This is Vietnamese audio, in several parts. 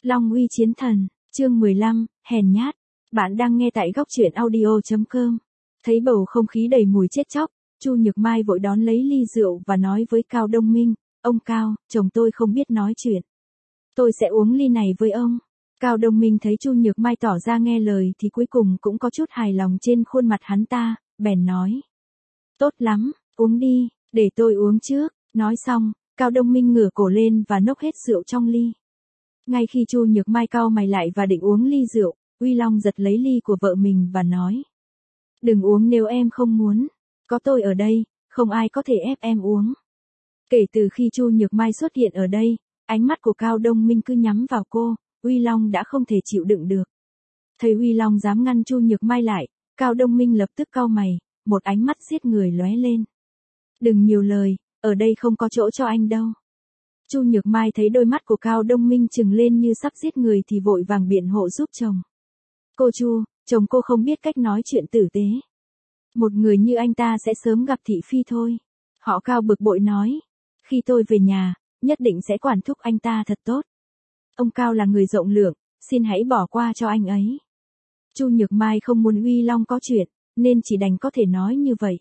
Long uy chiến thần, chương 15, hèn nhát. Bạn đang nghe tại góc truyện audio.com. Thấy bầu không khí đầy mùi chết chóc, Chu Nhược Mai vội đón lấy ly rượu và nói với Cao Đông Minh, ông Cao, chồng tôi không biết nói chuyện. Tôi sẽ uống ly này với ông. Cao Đông Minh thấy Chu Nhược Mai tỏ ra nghe lời thì cuối cùng cũng có chút hài lòng trên khuôn mặt hắn ta, bèn nói. Tốt lắm, uống đi, để tôi uống trước. Nói xong, Cao Đông Minh ngửa cổ lên và nốc hết rượu trong ly. Ngay khi Chu Nhược Mai cau mày lại và định uống ly rượu, Uy Long giật lấy ly của vợ mình và nói. Đừng uống nếu em không muốn. Có tôi ở đây, không ai có thể ép em uống. Kể từ khi Chu Nhược Mai xuất hiện ở đây, ánh mắt của Cao Đông Minh cứ nhắm vào cô, Uy Long đã không thể chịu đựng được. Thấy Uy Long dám ngăn Chu Nhược Mai lại, Cao Đông Minh lập tức cau mày, một ánh mắt giết người lóe lên. Đừng nhiều lời, ở đây không có chỗ cho anh đâu. Chu Nhược Mai thấy đôi mắt của Cao Đông Minh trừng lên như sắp giết người thì vội vàng biện hộ giúp chồng. Cô Chu, chồng cô không biết cách nói chuyện tử tế. Một người như anh ta sẽ sớm gặp thị phi thôi. Họ Cao bực bội nói. Khi tôi về nhà, nhất định sẽ quản thúc anh ta thật tốt. Ông Cao là người rộng lượng, xin hãy bỏ qua cho anh ấy. Chu Nhược Mai không muốn Uy Long có chuyện, nên chỉ đành có thể nói như vậy.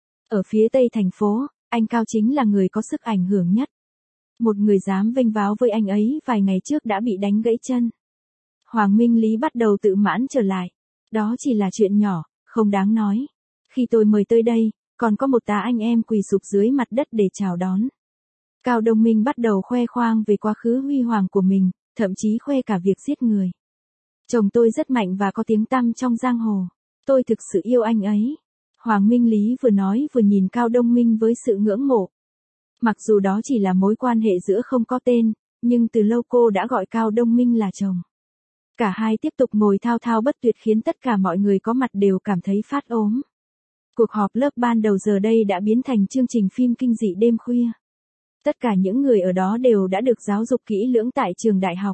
Ở phía tây thành phố, anh Cao chính là người có sức ảnh hưởng nhất. Một người dám vênh váo với anh ấy vài ngày trước đã bị đánh gãy chân. Hoàng Minh Lý bắt đầu tự mãn trở lại. Đó chỉ là chuyện nhỏ, không đáng nói. Khi tôi mời tới đây, còn có một tá anh em quỳ sụp dưới mặt đất để chào đón. Cao Đông Minh bắt đầu khoe khoang về quá khứ huy hoàng của mình, thậm chí khoe cả việc giết người. Chồng tôi rất mạnh và có tiếng tăm trong giang hồ. Tôi thực sự yêu anh ấy. Hoàng Minh Lý vừa nói vừa nhìn Cao Đông Minh với sự ngưỡng mộ. Mặc dù đó chỉ là mối quan hệ giữa không có tên, nhưng từ lâu cô đã gọi Cao Đông Minh là chồng. Cả hai tiếp tục ngồi thao thao bất tuyệt khiến tất cả mọi người có mặt đều cảm thấy phát ốm. Cuộc họp lớp ban đầu giờ đây đã biến thành chương trình phim kinh dị đêm khuya. Tất cả những người ở đó đều đã được giáo dục kỹ lưỡng tại trường đại học.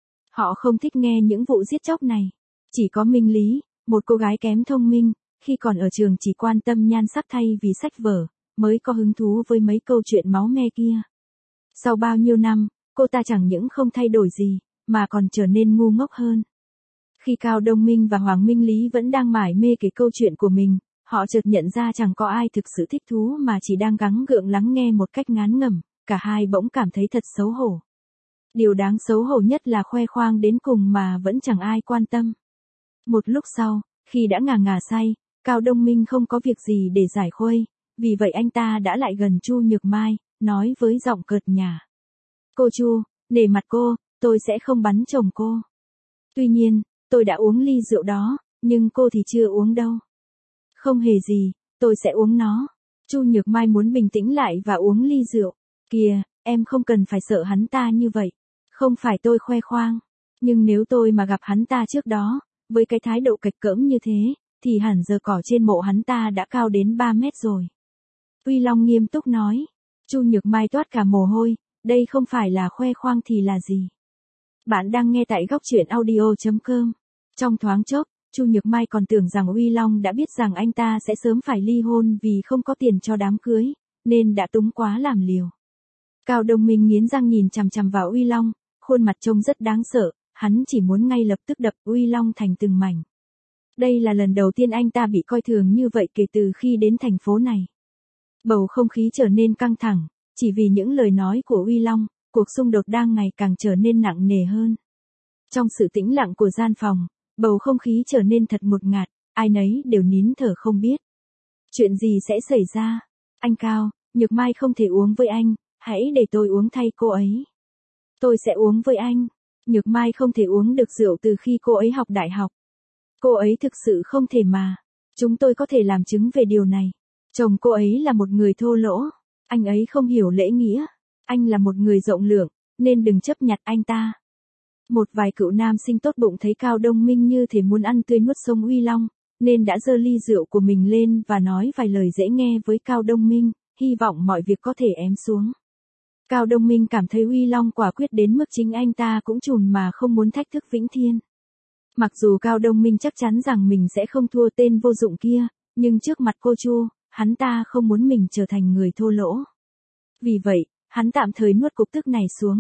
Họ không thích nghe những vụ giết chóc này. Chỉ có Minh Lý, một cô gái kém thông minh, khi còn ở trường chỉ quan tâm nhan sắc thay vì sách vở, mới có hứng thú với mấy câu chuyện máu me kia. Sau bao nhiêu năm, cô ta chẳng những không thay đổi gì, mà còn trở nên ngu ngốc hơn. Khi Cao Đông Minh và Hoàng Minh Lý vẫn đang mải mê kể câu chuyện của mình, họ chợt nhận ra chẳng có ai thực sự thích thú mà chỉ đang gắng gượng lắng nghe một cách ngán ngẩm, cả hai bỗng cảm thấy thật xấu hổ. Điều đáng xấu hổ nhất là khoe khoang đến cùng mà vẫn chẳng ai quan tâm. Một lúc sau, khi đã ngà ngà say, Cao Đông Minh không có việc gì để giải khuây, vì vậy anh ta đã lại gần Chu Nhược Mai, nói với giọng cợt nhả. Cô Chu, nể mặt cô, tôi sẽ không bắn chồng cô. Tuy nhiên, tôi đã uống ly rượu đó, nhưng cô thì chưa uống đâu. Không hề gì, tôi sẽ uống nó. Chu Nhược Mai muốn bình tĩnh lại và uống ly rượu. Kìa, em không cần phải sợ hắn ta như vậy. Không phải tôi khoe khoang. Nhưng nếu tôi mà gặp hắn ta trước đó, với cái thái độ kịch cỡm như thế, thì hẳn giờ cỏ trên mộ hắn ta đã cao đến 3 mét rồi. Uy Long nghiêm túc nói. Chu Nhược Mai toát cả mồ hôi, đây không phải là khoe khoang thì là gì. Bạn đang nghe tại góc truyện audio.com. Trong thoáng chốc, Chu Nhược Mai còn tưởng rằng Uy Long đã biết rằng anh ta sẽ sớm phải ly hôn vì không có tiền cho đám cưới, nên đã túng quá làm liều. Cao Đông Minh nghiến răng nhìn chằm chằm vào Uy Long, khuôn mặt trông rất đáng sợ, hắn chỉ muốn ngay lập tức đập Uy Long thành từng mảnh. Đây là lần đầu tiên anh ta bị coi thường như vậy kể từ khi đến thành phố này. Bầu không khí trở nên căng thẳng, chỉ vì những lời nói của Uy Long, cuộc xung đột đang ngày càng trở nên nặng nề hơn. Trong sự tĩnh lặng của gian phòng, bầu không khí trở nên thật ngột ngạt, ai nấy đều nín thở không biết. Chuyện gì sẽ xảy ra? Anh Cao, Nhược Mai không thể uống với anh, hãy để tôi uống thay cô ấy. Tôi sẽ uống với anh. Nhược Mai không thể uống được rượu từ khi cô ấy học đại học. Cô ấy thực sự không thể mà. Chúng tôi có thể làm chứng về điều này. Chồng cô ấy là một người thô lỗ. Anh ấy không hiểu lễ nghĩa. Anh là một người rộng lượng, nên đừng chấp nhặt anh ta. Một vài cựu nam sinh tốt bụng thấy Cao Đông Minh như thể muốn ăn tươi nuốt sống Uy Long, nên đã giơ ly rượu của mình lên và nói vài lời dễ nghe với Cao Đông Minh, hy vọng mọi việc có thể ém xuống. Cao Đông Minh cảm thấy Uy Long quả quyết đến mức chính anh ta cũng chùn mà không muốn thách thức Vĩnh Thiên. Mặc dù Cao Đông Minh chắc chắn rằng mình sẽ không thua tên vô dụng kia, nhưng trước mặt cô Chu, hắn ta không muốn mình trở thành người thô lỗ. Vì vậy, hắn tạm thời nuốt cục tức này xuống.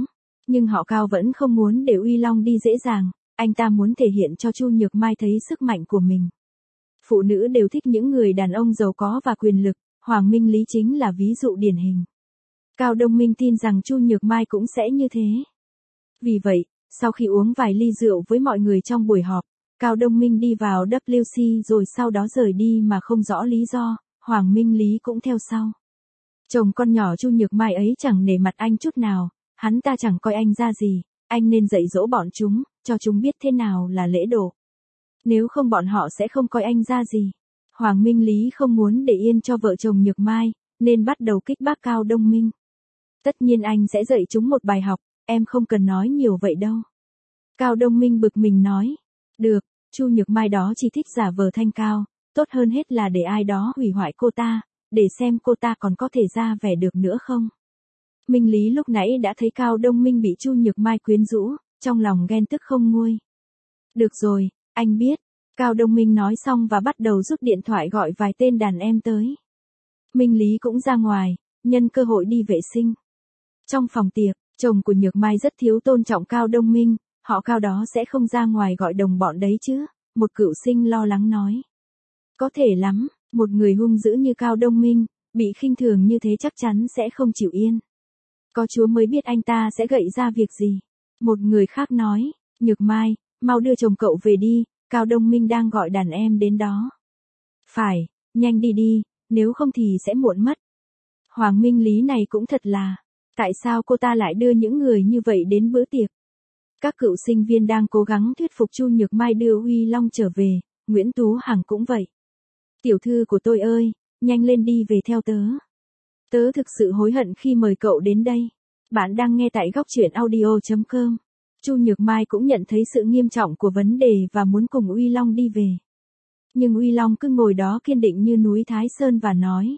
Nhưng họ Cao vẫn không muốn để Uy Long đi dễ dàng, anh ta muốn thể hiện cho Chu Nhược Mai thấy sức mạnh của mình. Phụ nữ đều thích những người đàn ông giàu có và quyền lực, Hoàng Minh Lý chính là ví dụ điển hình. Cao Đông Minh tin rằng Chu Nhược Mai cũng sẽ như thế. Vì vậy, sau khi uống vài ly rượu với mọi người trong buổi họp, Cao Đông Minh đi vào WC rồi sau đó rời đi mà không rõ lý do, Hoàng Minh Lý cũng theo sau. Chồng con nhỏ Chu Nhược Mai ấy chẳng nể mặt anh chút nào, hắn ta chẳng coi anh ra gì, anh nên dạy dỗ bọn chúng, cho chúng biết thế nào là lễ độ. Nếu không bọn họ sẽ không coi anh ra gì. Hoàng Minh Lý không muốn để yên cho vợ chồng Nhược Mai, nên bắt đầu kích bác Cao Đông Minh. Tất nhiên anh sẽ dạy chúng một bài học, em không cần nói nhiều vậy đâu. Cao Đông Minh bực mình nói. Được, Chu Nhược Mai đó chỉ thích giả vờ thanh cao, tốt hơn hết là để ai đó hủy hoại cô ta, để xem cô ta còn có thể ra vẻ được nữa không. Minh Lý lúc nãy đã thấy Cao Đông Minh bị Chu Nhược Mai quyến rũ, trong lòng ghen tức không nguôi. Được rồi, anh biết. Cao Đông Minh nói xong và bắt đầu rút điện thoại gọi vài tên đàn em tới. Minh Lý cũng ra ngoài, nhân cơ hội đi vệ sinh. Trong phòng tiệc, chồng của Nhược Mai rất thiếu tôn trọng Cao Đông Minh, họ Cao đó sẽ không ra ngoài gọi đồng bọn đấy chứ, một cựu sinh lo lắng nói. Có thể lắm, một người hung dữ như Cao Đông Minh, bị khinh thường như thế chắc chắn sẽ không chịu yên. Có Chúa mới biết anh ta sẽ gậy ra việc gì. Một người khác nói, Nhược Mai, mau đưa chồng cậu về đi, Cao Đông Minh đang gọi đàn em đến đó. Phải, nhanh đi đi, nếu không thì sẽ muộn mất. Hoàng Minh Lý này cũng thật là, tại sao cô ta lại đưa những người như vậy đến bữa tiệc? Các cựu sinh viên đang cố gắng thuyết phục Chu Nhược Mai đưa Uy Long trở về, Nguyễn Tú Hằng cũng vậy. Tiểu thư của tôi ơi, nhanh lên đi về theo tớ. Tớ thực sự hối hận khi mời cậu đến đây. Bạn đang nghe tại góc truyện audio.com. Chu Nhược Mai cũng nhận thấy sự nghiêm trọng của vấn đề và muốn cùng Uy Long đi về. Nhưng Uy Long cứ ngồi đó kiên định như núi Thái Sơn và nói.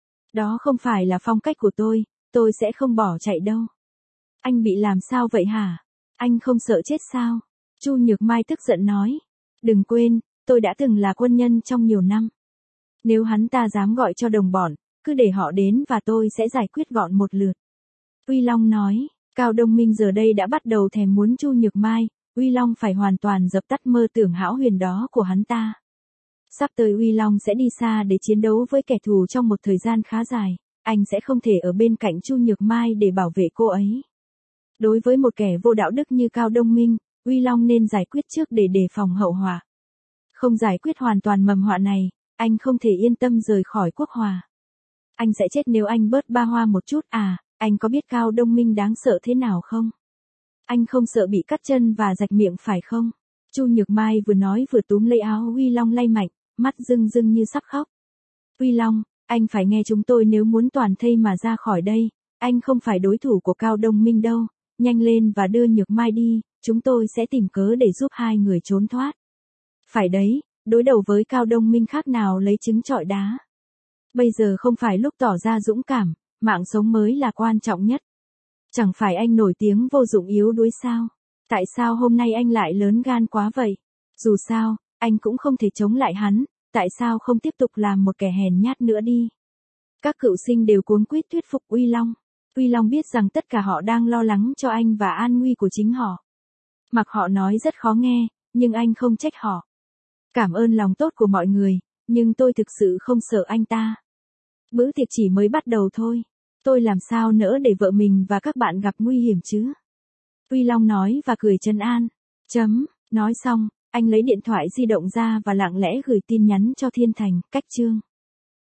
Đó không phải là phong cách của tôi sẽ không bỏ chạy đâu. Anh bị làm sao vậy hả? Anh không sợ chết sao? Chu Nhược Mai tức giận nói. Đừng quên, tôi đã từng là quân nhân trong nhiều năm. Nếu hắn ta dám gọi cho đồng bọn, cứ để họ đến và tôi sẽ giải quyết gọn một lượt. Uy Long nói, Cao Đông Minh giờ đây đã bắt đầu thèm muốn Chu Nhược Mai, Uy Long phải hoàn toàn dập tắt mơ tưởng hão huyền đó của hắn ta. Sắp tới Uy Long sẽ đi xa để chiến đấu với kẻ thù trong một thời gian khá dài, anh sẽ không thể ở bên cạnh Chu Nhược Mai để bảo vệ cô ấy. Đối với một kẻ vô đạo đức như Cao Đông Minh, Uy Long nên giải quyết trước để đề phòng hậu họa. Không giải quyết hoàn toàn mầm họa này, anh không thể yên tâm rời khỏi quốc hòa. Anh sẽ chết nếu anh bớt ba hoa một chút à, anh có biết Cao Đông Minh đáng sợ thế nào không? Anh không sợ bị cắt chân và rạch miệng phải không? Chu Nhược Mai vừa nói vừa túm lấy áo Uy Long lay mạnh, mắt rưng rưng như sắp khóc. Uy Long, anh phải nghe chúng tôi nếu muốn toàn thây mà ra khỏi đây, anh không phải đối thủ của Cao Đông Minh đâu, nhanh lên và đưa Nhược Mai đi, chúng tôi sẽ tìm cớ để giúp hai người trốn thoát. Phải đấy, đối đầu với Cao Đông Minh khác nào lấy trứng trọi đá. Bây giờ không phải lúc tỏ ra dũng cảm, mạng sống mới là quan trọng nhất. Chẳng phải anh nổi tiếng vô dụng yếu đuối sao? Tại sao hôm nay anh lại lớn gan quá vậy? Dù sao, anh cũng không thể chống lại hắn, tại sao không tiếp tục làm một kẻ hèn nhát nữa đi? Các cựu sinh đều cuống quýt thuyết phục Uy Long. Uy Long biết rằng tất cả họ đang lo lắng cho anh và an nguy của chính họ. Mặc họ nói rất khó nghe, nhưng anh không trách họ. Cảm ơn lòng tốt của mọi người, nhưng tôi thực sự không sợ anh ta. Bữa tiệc chỉ mới bắt đầu thôi. Tôi làm sao nỡ để vợ mình và các bạn gặp nguy hiểm chứ? Uy Long nói và cười trấn an. Nói xong, anh lấy điện thoại di động ra và lặng lẽ gửi tin nhắn cho Thiên Thành, cách chương.